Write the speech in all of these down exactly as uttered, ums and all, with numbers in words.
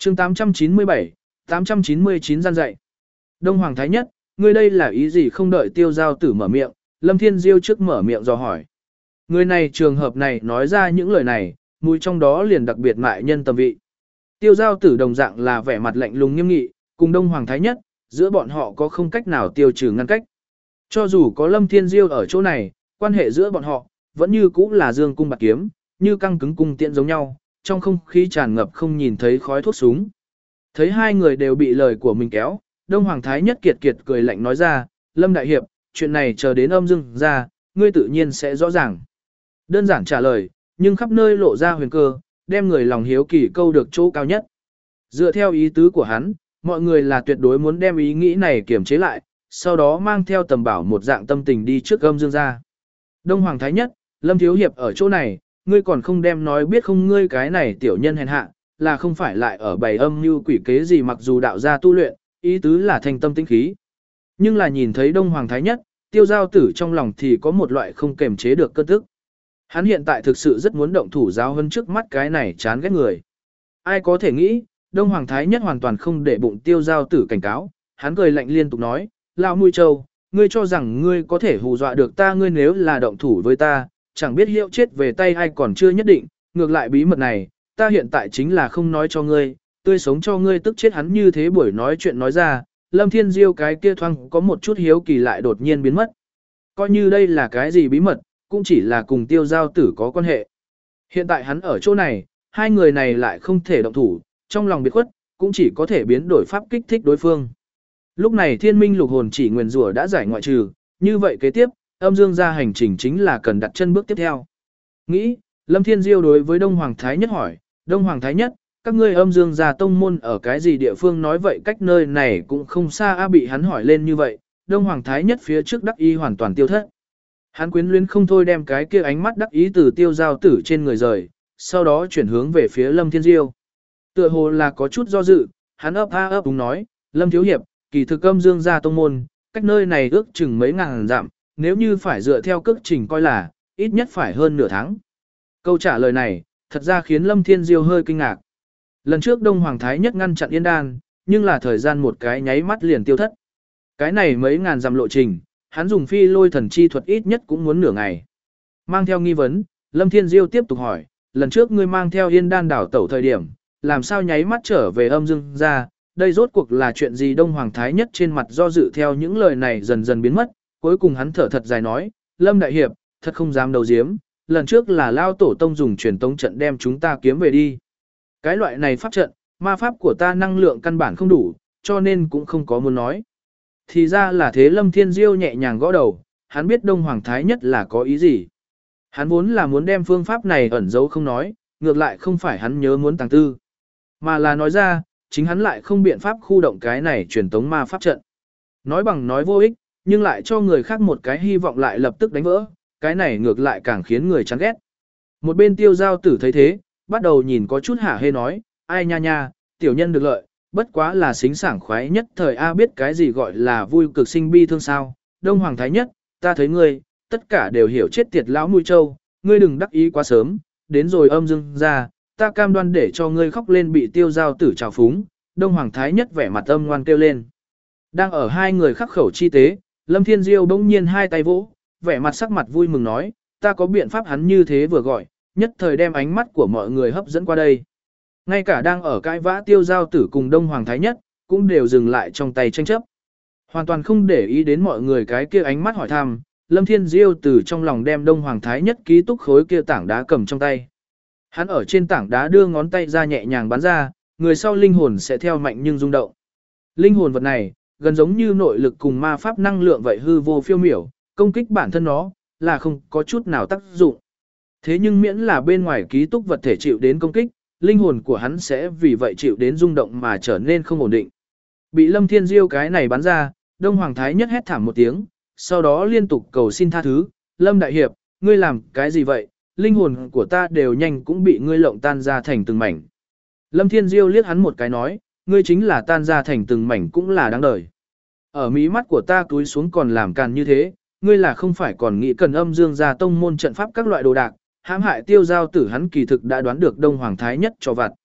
chương tám trăm chín mươi bảy, tám trăm chín mươi chín gian dạy. Đông Hoàng Thái Nhất, ngươi đây là ý gì? Không đợi Tiêu Giao Tử mở miệng, Lâm Thiên Diêu trước mở miệng dò hỏi. Người này trường hợp này nói ra những lời này, mùi trong đó liền đặc biệt mại nhân tâm vị. Tiêu Giao Tử đồng dạng là vẻ mặt lạnh lùng nghiêm nghị, cùng Đông Hoàng Thái Nhất, giữa bọn họ có không cách nào tiêu trừ ngăn cách. Cho dù có Lâm Thiên Diêu ở chỗ này, quan hệ giữa bọn họ vẫn như cũ là dương cung bạc kiếm, như căng cứng cung tiễn giống nhau, trong không khí tràn ngập không nhìn thấy khói thuốc súng. Thấy hai người đều bị lời của mình kéo, Đông Hoàng Thái Nhất kiệt kiệt cười lạnh nói ra, Lâm Đại Hiệp, chuyện này chờ đến âm dương ra, ngươi tự nhiên sẽ rõ ràng. Đơn giản trả lời, nhưng khắp nơi lộ ra huyền cơ, đem người lòng hiếu kỳ câu được chỗ cao nhất. Dựa theo ý tứ của hắn, mọi người là tuyệt đối muốn đem ý nghĩ này kiềm chế lại, sau đó mang theo tầm bảo một dạng tâm tình đi trước âm dương ra. Đông Hoàng Thái Nhất, Lâm Thiếu Hiệp ở chỗ này, ngươi còn không đem nói biết không ngươi cái này tiểu nhân hèn hạ, là không phải lại ở bày âm như quỷ kế gì, mặc dù đạo gia tu luyện, ý tứ là thành tâm tĩnh khí. Nhưng là nhìn thấy Đông Hoàng Thái Nhất, Tiêu Giao Tử trong lòng thì có một loại không kềm chế được cơn tức. Hắn hiện tại thực sự rất muốn động thủ giáo hơn trước mắt cái này chán ghét người. Ai có thể nghĩ, Đông Hoàng Thái Nhất hoàn toàn không để bụng Tiêu Giao Tử cảnh cáo, hắn cười lạnh liên tục nói, Lão Mũi Châu, ngươi cho rằng ngươi có thể hù dọa được ta, ngươi nếu là động thủ với ta, chẳng biết hiệu chết về tay ai còn chưa nhất định, ngược lại bí mật này, ta hiện tại chính là không nói cho ngươi, tươi sống cho ngươi tức chết. Hắn như thế buổi nói chuyện nói ra, Lâm Thiên Diêu cái kia thoáng có một chút hiếu kỳ lại đột nhiên biến mất. Coi như đây là cái gì bí mật, cũng chỉ là cùng Tiêu Giao Tử có quan hệ. Hiện tại hắn ở chỗ này, hai người này lại không thể động thủ, trong lòng biệt khuất, cũng chỉ có thể biến đổi pháp kích thích đối phương. Lúc này thiên minh lục hồn chỉ nguyền rủa đã giải ngoại trừ, như vậy kế tiếp, âm dương gia hành trình chính là cần đặt chân bước tiếp theo. Nghĩ, Lâm Thiên Diêu đối với Đông Hoàng Thái Nhất hỏi, Đông Hoàng Thái Nhất, các ngươi âm dương gia tông môn ở cái gì địa phương? Nói vậy cách nơi này cũng không xa a. Bị hắn hỏi lên như vậy, Đông Hoàng Thái Nhất phía trước đắc ý hoàn toàn tiêu thất. Hắn quyến luyến không thôi đem cái kia ánh mắt đắc ý từ Tiêu Giao Tử trên người rời, sau đó chuyển hướng về phía Lâm Thiên Diêu. Tựa hồ là có chút do dự, hắn ấp a ấp đúng nói, Lâm Thiếu Hiệp, kỳ thực âm dương gia tông môn, cách nơi này ước chừng mấy ngàn dặm, nếu như phải dựa theo cước trình coi là, ít nhất phải hơn nửa tháng. Câu trả lời này, thật ra khiến Lâm Thiên Diêu hơi kinh ngạc. Lần trước Đông Hoàng Thái Nhất ngăn chặn Yên Đan, nhưng là thời gian một cái nháy mắt liền tiêu thất. Cái này mấy ngàn dặm lộ trình, hắn dùng phi lôi thần chi thuật ít nhất cũng muốn nửa ngày. Mang theo nghi vấn, Lâm Thiên Diêu tiếp tục hỏi, lần trước ngươi mang theo Yên Đan đảo tẩu thời điểm, làm sao nháy mắt trở về âm dương gia, đây rốt cuộc là chuyện gì? Đông Hoàng Thái Nhất trên mặt do dự theo những lời này dần dần biến mất, cuối cùng hắn thở thật dài nói, Lâm Đại Hiệp, thật không dám đầu diếm, lần trước là Lao Tổ Tông dùng truyền tống trận đem chúng ta kiếm về đi. Cái loại này pháp trận, ma pháp của ta năng lượng căn bản không đủ, cho nên cũng không có muốn nói. Thì ra là thế. Lâm Thiên Diêu nhẹ nhàng gõ đầu, hắn biết Đông Hoàng Thái Nhất là có ý gì. Hắn vốn là muốn đem phương pháp này ẩn giấu không nói, ngược lại không phải hắn nhớ muốn tàng tư, mà là nói ra, chính hắn lại không biện pháp khu động cái này truyền tống ma pháp trận. Nói bằng nói vô ích, nhưng lại cho người khác một cái hy vọng lại lập tức đánh vỡ, cái này ngược lại càng khiến người chán ghét. Một bên Tiêu Giao Tử thấy thế, bắt đầu nhìn có chút hả hê nói, ai nha nha, tiểu nhân được lợi, bất quá là xính sảng khoái nhất thời A, biết cái gì gọi là vui cực sinh bi thương sao? Đông Hoàng Thái Nhất, ta thấy ngươi, tất cả đều hiểu chết tiệt lão Mũi Châu, ngươi đừng đắc ý quá sớm, đến rồi âm dương ra, ta cam đoan để cho ngươi khóc lên. Bị Tiêu Giao Tử trào phúng, Đông Hoàng Thái Nhất vẻ mặt âm ngoan kêu lên. Đang ở hai người khắc khẩu chi tế, Lâm Thiên Diêu bỗng nhiên hai tay vỗ, vẻ mặt sắc mặt vui mừng nói, ta có biện pháp. Hắn như thế vừa gọi, nhất thời đem ánh mắt của mọi người hấp dẫn qua đây. Ngay cả đang ở cãi vã Tiêu Giao Tử cùng Đông Hoàng Thái Nhất, cũng đều dừng lại trong tay tranh chấp. Hoàn toàn không để ý đến mọi người cái kia ánh mắt hỏi thăm, Lâm Thiên Diêu từ trong lòng đem Đông Hoàng Thái Nhất ký túc khối kia tảng đá cầm trong tay. Hắn ở trên tảng đá đưa ngón tay ra nhẹ nhàng bắn ra, người sau linh hồn sẽ theo mạnh nhưng rung động. Linh hồn vật này, gần giống như nội lực cùng ma pháp năng lượng vậy, hư vô phiêu miểu, công kích bản thân nó, là không có chút nào tác dụng. Thế nhưng miễn là bên ngoài ký túc vật thể chịu đến công kích, linh hồn của hắn sẽ vì vậy chịu đến rung động mà trở nên không ổn định. Bị Lâm Thiên Diêu cái này bắn ra, Đông Hoàng Thái Nhất hét thảm một tiếng, sau đó liên tục cầu xin tha thứ, Lâm Đại Hiệp, ngươi làm cái gì vậy? Linh hồn của ta đều nhanh cũng bị ngươi lộng tan ra thành từng mảnh. Lâm Thiên Diêu liếc hắn một cái nói, ngươi chính là tan ra thành từng mảnh cũng là đáng đời. Ở mí mắt của ta cúi xuống còn làm càn như thế, ngươi là không phải còn nghĩ cần âm dương gia tông môn trận pháp các loại đồ đạc, hãm hại Tiêu Giao Tử. Hắn kỳ thực đã đoán được Đông Hoàng Thái Nhất cho vặt.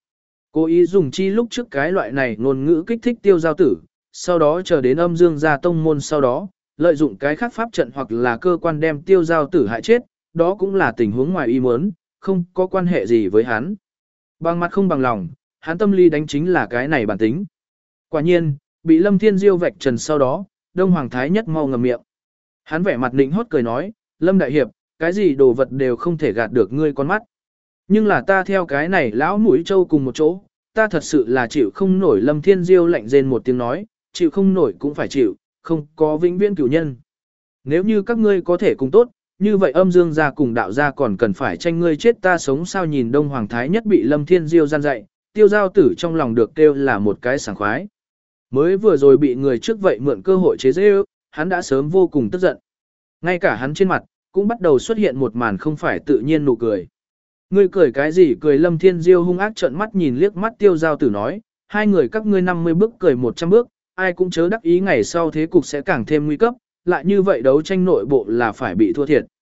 Cố ý dùng chi lúc trước cái loại này ngôn ngữ kích thích tiêu giao tử, sau đó chờ đến âm dương gia tông môn sau đó, lợi dụng cái khác pháp trận hoặc là cơ quan đem tiêu giao tử hại chết, đó cũng là tình huống ngoài ý muốn, không có quan hệ gì với hắn. Bằng mặt không bằng lòng, hắn tâm lý đánh chính là cái này bản tính. Quả nhiên, bị Lâm Thiên Diêu vạch trần sau đó, Đông Hoàng Thái Nhất mau ngậm miệng. Hắn vẻ mặt nịnh hót cười nói, Lâm Đại Hiệp, cái gì đồ vật đều không thể gạt được ngươi con mắt. Nhưng là ta theo cái này lão mũi trâu cùng một chỗ, ta thật sự là chịu không nổi. Lâm Thiên Diêu lạnh rên một tiếng nói, chịu không nổi cũng phải chịu, không có vĩnh viễn cửu nhân. Nếu như các ngươi có thể cùng tốt, như vậy âm dương gia cùng đạo gia còn cần phải tranh ngươi chết ta sống sao. Nhìn Đông Hoàng Thái Nhất bị Lâm Thiên Diêu gian dạy, tiêu giao tử trong lòng được kêu là một cái sảng khoái. Mới vừa rồi bị người trước vậy mượn cơ hội chế giễu, hắn đã sớm vô cùng tức giận. Ngay cả hắn trên mặt, cũng bắt đầu xuất hiện một màn không phải tự nhiên nụ cười. Ngươi cười cái gì cười? Lâm Thiên Diêu hung ác trợn mắt nhìn liếc mắt tiêu giao tử nói, hai người các ngươi năm mươi bước cười một trăm bước, ai cũng chớ đắc ý ngày sau thế cục sẽ càng thêm nguy cấp, lại như vậy đấu tranh nội bộ là phải bị thua thiệt.